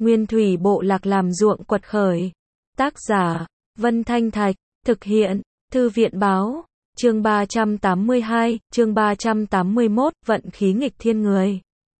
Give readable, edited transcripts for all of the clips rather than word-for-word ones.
Nguyên thủy bộ lạc làm ruộng quật khởi. Tác giả, Vân Thanh Thạch, thực hiện, Thư viện báo, chương 382, chương 381, vận khí nghịch thiên người.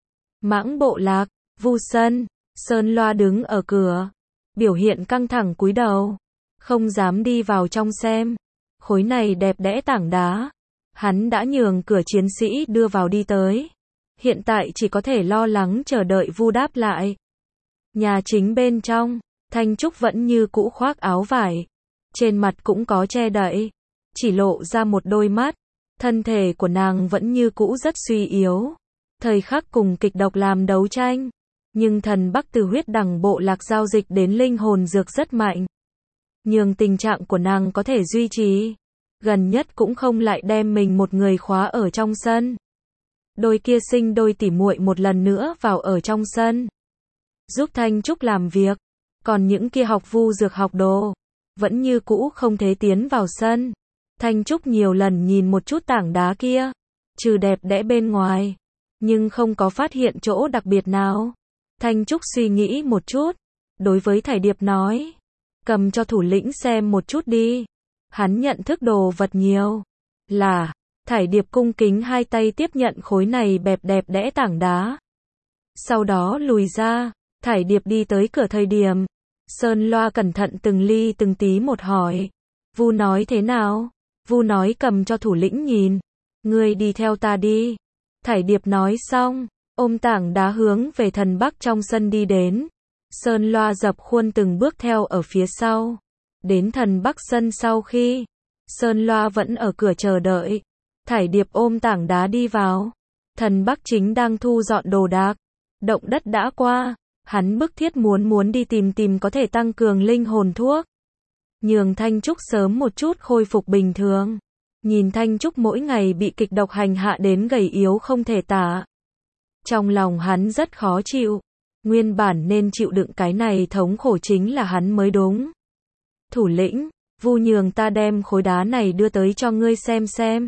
Mãng bộ lạc, Vu Sân, Sơn Loa đứng ở cửa, biểu hiện căng thẳng cúi đầu, không dám đi vào trong xem. Khối này đẹp đẽ tảng đá, hắn đã nhường cửa chiến sĩ đưa vào đi tới. Hiện tại chỉ có thể lo lắng chờ đợi Vu đáp lại. Nhà chính bên trong, Thanh Trúc vẫn như cũ khoác áo vải, trên mặt cũng có che đậy, chỉ lộ ra một đôi mắt. Thân thể của nàng vẫn như cũ rất suy yếu, thời khắc cùng kịch độc làm đấu tranh. Nhưng thần Bắc từ huyết đằng bộ lạc giao dịch đến linh hồn dược rất mạnh, nhường tình trạng của nàng có thể duy trì. Gần nhất cũng không lại đem mình một người khóa ở trong sân. Đôi kia sinh đôi tỉ muội một lần nữa vào ở trong sân, giúp Thanh Trúc làm việc. Còn những kia học vu dược học đồ, vẫn như cũ không thể tiến vào sân. Thanh Trúc nhiều lần nhìn một chút tảng đá kia, trừ đẹp đẽ bên ngoài, nhưng không có phát hiện chỗ đặc biệt nào. Thanh Trúc suy nghĩ một chút, đối với Thải Điệp nói, cầm cho thủ lĩnh xem một chút đi. Hắn nhận thức đồ vật nhiều. Là, Thải Điệp cung kính hai tay tiếp nhận khối này đẹp đẽ tảng đá. Sau đó lùi ra, Thải Điệp đi tới cửa thời điểm, Sơn Loa cẩn thận từng ly từng tí một hỏi, Vu nói thế nào? Vu nói cầm cho thủ lĩnh nhìn, ngươi đi theo ta đi. Thải Điệp nói xong, ôm tảng đá hướng về thần Bắc trong sân đi đến. Sơn Loa dập khuôn từng bước theo ở phía sau. Đến thần Bắc sân sau khi, Sơn Loa vẫn ở cửa chờ đợi. Thải Điệp ôm tảng đá đi vào. Thần Bắc chính đang thu dọn đồ đạc. Động đất đã qua, hắn bức thiết muốn đi tìm có thể tăng cường linh hồn thuốc, nhường Thanh Trúc sớm một chút khôi phục bình thường. Nhìn Thanh Trúc mỗi ngày bị kịch độc hành hạ đến gầy yếu không thể tả, trong lòng hắn rất khó chịu. Nguyên bản nên chịu đựng cái này thống khổ chính là hắn mới đúng. Thủ lĩnh, Vu nhường ta đem khối đá này đưa tới cho ngươi xem.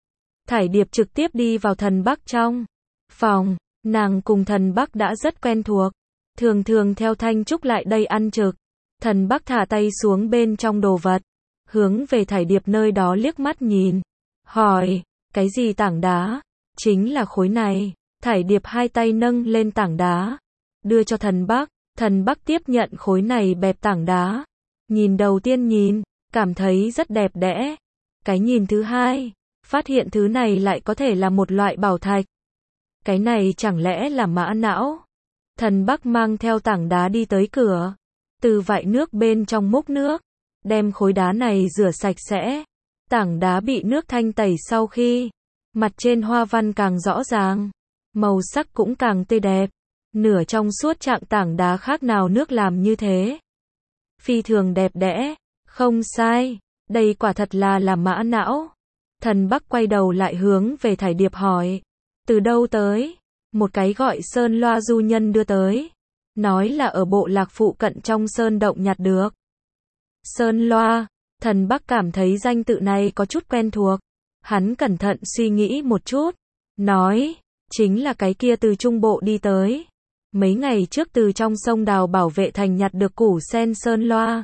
Thải Điệp trực tiếp đi vào thần Bắc trong phòng. Nàng cùng thần Bắc đã rất quen thuộc, thường theo Thanh Trúc lại đây ăn trực. Thần Bắc thả tay xuống bên trong đồ vật, hướng về Thải Điệp nơi đó liếc mắt nhìn, hỏi, cái gì tảng đá? Chính là khối này. Thải Điệp hai tay nâng lên tảng đá, đưa cho thần Bắc. Thần Bắc tiếp nhận khối này bẹp tảng đá, nhìn đầu tiên nhìn, cảm thấy rất đẹp đẽ. Cái nhìn thứ hai, phát hiện thứ này lại có thể là một loại bảo thạch. Cái này chẳng lẽ là mã não? Thần Bắc mang theo tảng đá đi tới cửa, từ vại nước bên trong múc nước, đem khối đá này rửa sạch sẽ. Tảng đá bị nước thanh tẩy sau khi, mặt trên hoa văn càng rõ ràng, màu sắc cũng càng tươi đẹp. Nửa trong suốt trạng tảng đá khác nào nước làm như thế. Phi thường đẹp đẽ, không sai, đây quả thật là mã não. Thần Bắc quay đầu lại hướng về Thải Điệp hỏi, từ đâu tới? Một cái gọi Sơn Loa du nhân đưa tới, nói là ở bộ lạc phụ cận trong sơn động nhặt được. Sơn Loa, thần Bắc cảm thấy danh tự này có chút quen thuộc. Hắn cẩn thận suy nghĩ một chút, nói, chính là cái kia từ trung bộ đi tới. Mấy ngày trước từ trong sông Đào Bảo Vệ Thành nhặt được củ sen Sơn Loa.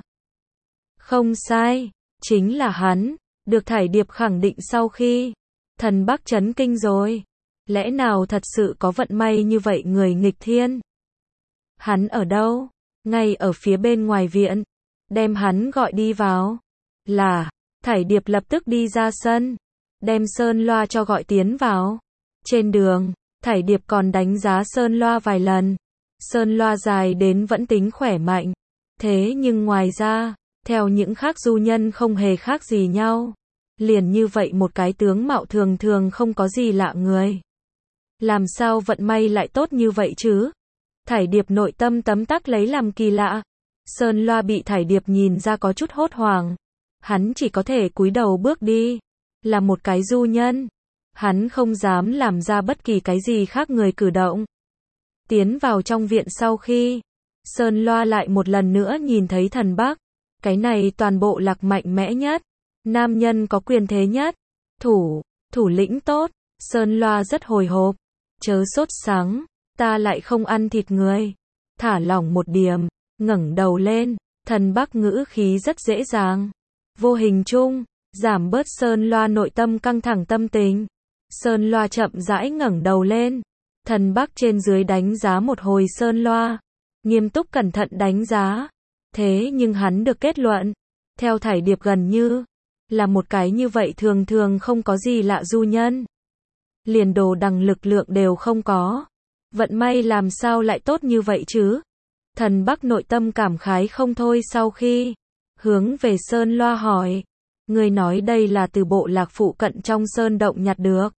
Không sai, chính là hắn. Được Thải Điệp khẳng định sau khi, thần Bắc chấn kinh rồi. Lẽ nào thật sự có vận may như vậy người nghịch thiên? Hắn ở đâu? Ngay ở phía bên ngoài viện. Đem hắn gọi đi vào. Là, Thải Điệp lập tức đi ra sân, đem Sơn Loa cho gọi tiến vào. Trên đường, Thải Điệp còn đánh giá Sơn Loa vài lần. Sơn Loa dài đến vẫn tính khỏe mạnh. Thế nhưng ngoài ra, theo những khác du nhân không hề khác gì nhau. Liền như vậy một cái tướng mạo thường không có gì lạ người. Làm sao vận may lại tốt như vậy chứ? Thải Điệp nội tâm tấm tắc lấy làm kỳ lạ. Sơn Loa bị Thải Điệp nhìn ra có chút hốt hoảng. Hắn chỉ có thể cúi đầu bước đi. Là một cái du nhân, hắn không dám làm ra bất kỳ cái gì khác người cử động. Tiến vào trong viện sau khi, Sơn Loa lại một lần nữa nhìn thấy thần Bắc. Cái này toàn bộ lạc mạnh mẽ nhất, nam nhân có quyền thế nhất, thủ lĩnh tốt. Sơn Loa rất hồi hộp, chớ sốt sắng, ta lại không ăn thịt người. thả lỏng một điểm, ngẩng đầu lên, Thần Bắc ngữ khí rất dễ dàng. Vô hình chung, giảm bớt Sơn Loa nội tâm căng thẳng tâm tình. Sơn Loa chậm rãi ngẩng đầu lên. Thần Bắc trên dưới đánh giá một hồi Sơn Loa. Nghiêm túc cẩn thận đánh giá. Thế nhưng hắn được kết luận. Theo Thải Điệp gần như là một cái như vậy thường thường không có gì lạ du nhân. Liền đồ đằng lực lượng đều không có. Vận may làm sao lại tốt như vậy chứ? Thần Bắc nội tâm cảm khái không thôi sau khi hướng về Sơn Loa hỏi. Người nói đây là từ bộ lạc phụ cận trong sơn động nhặt được.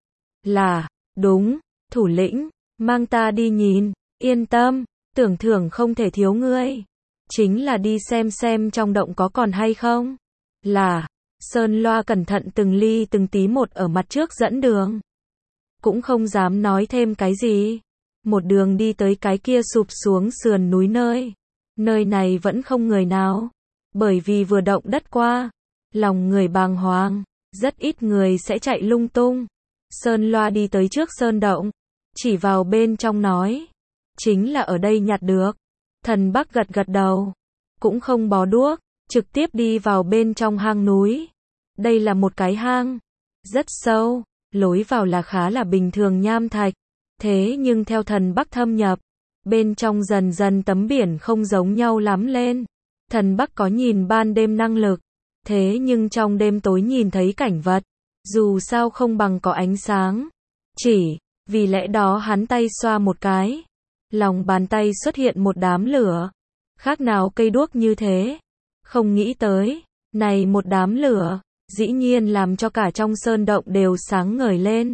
Là, đúng, thủ lĩnh, mang ta đi nhìn, yên tâm, tưởng thưởng không thể thiếu ngươi. Chính là đi xem trong động có còn hay không. Là, Sơn Loa cẩn thận từng ly từng tí một ở mặt trước dẫn đường. Cũng không dám nói thêm cái gì. Một đường đi tới cái kia sụp xuống sườn núi nơi. Nơi này vẫn không người nào. Bởi vì vừa động đất qua. Lòng người bàng hoàng. Rất ít người sẽ chạy lung tung. Sơn Loa đi tới trước sơn động. Chỉ vào bên trong nói. Chính là ở đây nhặt được. Thần Bắc gật gật đầu. Cũng không bó đuốc. Trực tiếp đi vào bên trong hang núi. Đây là một cái hang. Rất sâu. Lối vào là khá là bình thường nham thạch. Thế nhưng theo Thần Bắc thâm nhập. Bên trong dần dần tấm biển không giống nhau lắm lên. Thần Bắc có nhìn ban đêm năng lực. Thế nhưng trong đêm tối nhìn thấy cảnh vật. Dù sao không bằng có ánh sáng. Chỉ vì lẽ đó hắn tay xoa một cái. Lòng bàn tay xuất hiện một đám lửa. Khác nào cây đuốc như thế. Không nghĩ tới. Này một đám lửa. Dĩ nhiên làm cho cả trong sơn động đều sáng ngời lên.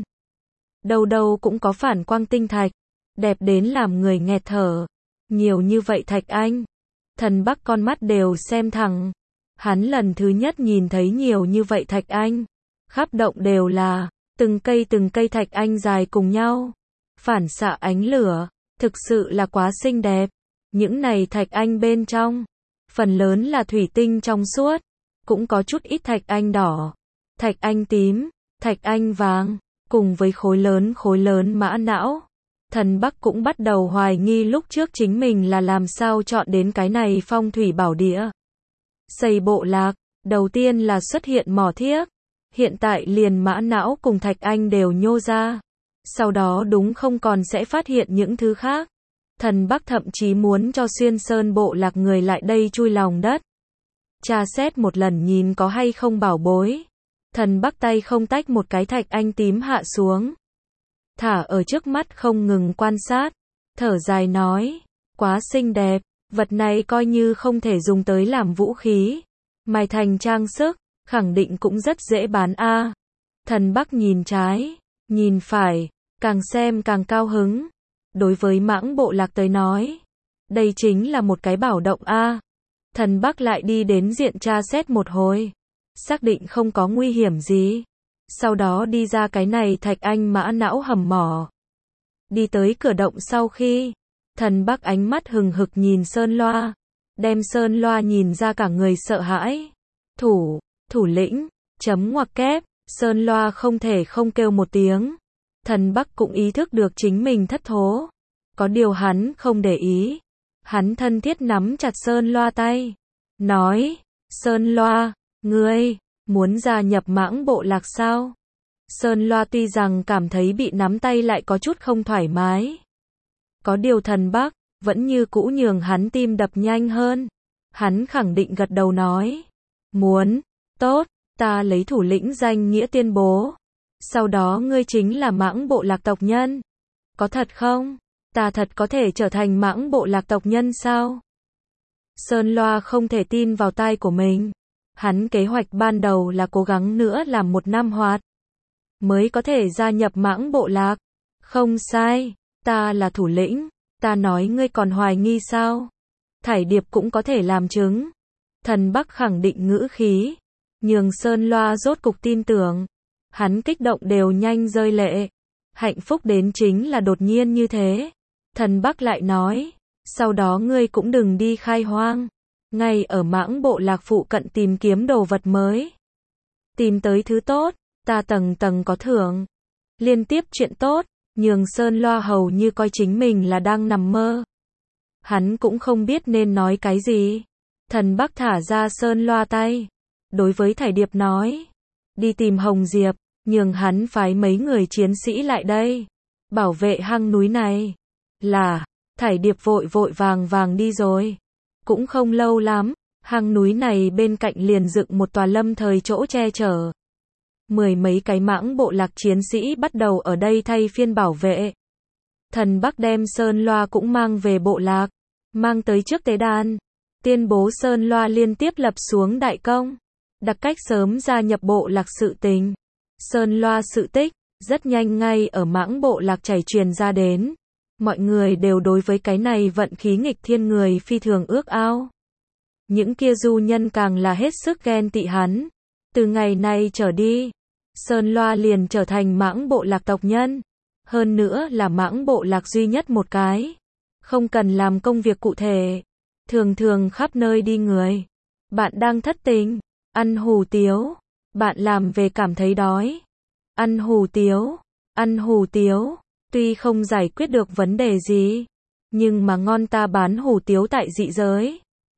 Đâu đâu cũng có phản quang tinh thạch. Đẹp đến làm người nghẹt thở. Nhiều như vậy thạch anh. Thần Bắc con mắt đều xem thẳng. Hắn lần thứ nhất nhìn thấy nhiều như vậy thạch anh. Khắp động đều là từng cây thạch anh dài cùng nhau. Phản xạ ánh lửa. Thực sự là quá xinh đẹp. Những này thạch anh bên trong. Phần lớn là thủy tinh trong suốt. Cũng có chút ít thạch anh đỏ. Thạch anh tím. Thạch anh vàng. Cùng với khối lớn mã não. Thần Bắc cũng bắt đầu hoài nghi lúc trước chính mình là làm sao chọn đến cái này phong thủy bảo địa. Xây bộ lạc, đầu tiên là xuất hiện mỏ thiếc. Hiện tại liền mã não cùng thạch anh đều nhô ra. Sau đó đúng không còn sẽ phát hiện những thứ khác. Thần Bắc thậm chí muốn cho xuyên sơn bộ lạc người lại đây chui lòng đất. Tra xét một lần nhìn có hay không bảo bối. Thần Bắc tay không tách một cái thạch anh tím hạ xuống. Thả ở trước mắt không ngừng quan sát. Thở dài nói. Quá xinh đẹp. Vật này coi như không thể dùng tới làm vũ khí. Mài thành trang sức. Khẳng định cũng rất dễ bán a. Thần Bắc nhìn trái. Nhìn phải. Càng xem càng cao hứng. Đối với mãng bộ lạc tới nói. Đây chính là một cái bảo động a. Thần Bắc lại đi đến diện tra xét một hồi. Xác định không có nguy hiểm gì. Sau đó đi ra cái này thạch anh mã não hầm mỏ. Đi tới cửa động sau khi. Thần Bắc ánh mắt hừng hực nhìn Sơn Loa. Đem Sơn Loa nhìn ra cả người sợ hãi. Thủ lĩnh, chấm ngoặc kép. Sơn Loa không thể không kêu một tiếng. Thần Bắc cũng ý thức được chính mình thất thố. Có điều hắn không để ý. Hắn thân thiết nắm chặt Sơn Loa tay. Nói, Sơn Loa, ngươi, muốn gia nhập mãng bộ lạc sao? Sơn Loa tuy rằng cảm thấy bị nắm tay lại có chút không thoải mái. Có điều Thần Bắc, vẫn như cũ nhường hắn tim đập nhanh hơn. Hắn khẳng định gật đầu nói. Muốn, tốt, ta lấy thủ lĩnh danh nghĩa tuyên bố. Sau đó ngươi chính là mãng bộ lạc tộc nhân. Có thật không? Ta thật có thể trở thành mãng bộ lạc tộc nhân sao? Sơn Loa không thể tin vào tai của mình. Hắn kế hoạch ban đầu là cố gắng nữa làm 1 năm hoạt. Mới có thể gia nhập mãng bộ lạc. Không sai, ta là thủ lĩnh. Ta nói ngươi còn hoài nghi sao? Thải Điệp cũng có thể làm chứng. Thần Bắc khẳng định ngữ khí. Nhường Sơn Loa rốt cục tin tưởng. Hắn kích động đều nhanh rơi lệ. Hạnh phúc đến chính là đột nhiên như thế. Thần Bắc lại nói. Sau đó ngươi cũng đừng đi khai hoang. Ngay ở mãng bộ lạc phụ cận tìm kiếm đồ vật mới. Tìm tới thứ tốt. Ta tầng tầng có thưởng. Liên tiếp chuyện tốt. Nhường Sơn Loa hầu như coi chính mình là đang nằm mơ. Hắn cũng không biết nên nói cái gì. Thần Bắc thả ra Sơn Loa tay. Đối với Thải Điệp nói. Đi tìm Hồng Diệp, nhường hắn phái mấy người chiến sĩ lại đây. Bảo vệ hang núi này. Là, Thải Điệp vội vội vàng vàng đi rồi. Cũng không lâu lắm, hang núi này bên cạnh liền dựng một tòa lâm thời chỗ che chở. Mười mấy cái mãng bộ lạc chiến sĩ bắt đầu ở đây thay phiên bảo vệ. Thần Bắc đem Sơn Loa cũng mang về bộ lạc, mang tới trước tế đàn, tuyên bố Sơn Loa liên tiếp lập xuống đại công, đặc cách sớm gia nhập bộ lạc sự tình. Sơn Loa sự tích, rất nhanh ngay ở mãng bộ lạc chảy truyền ra đến. Mọi người đều đối với cái này vận khí nghịch thiên người phi thường ước ao. Những kia du nhân càng là hết sức ghen tị hắn. Từ ngày nay trở đi, Sơn Loa liền trở thành mãng bộ lạc tộc nhân. Hơn nữa là mãng bộ lạc duy nhất một cái. Không cần làm công việc cụ thể. Thường thường khắp nơi đi người. Bạn đang thất tình, ăn hủ tiếu. Bạn làm về cảm thấy đói. Ăn hủ tiếu, ăn hủ tiếu. Tuy không giải quyết được vấn đề gì, nhưng mà ngon ta bán hủ tiếu tại dị giới.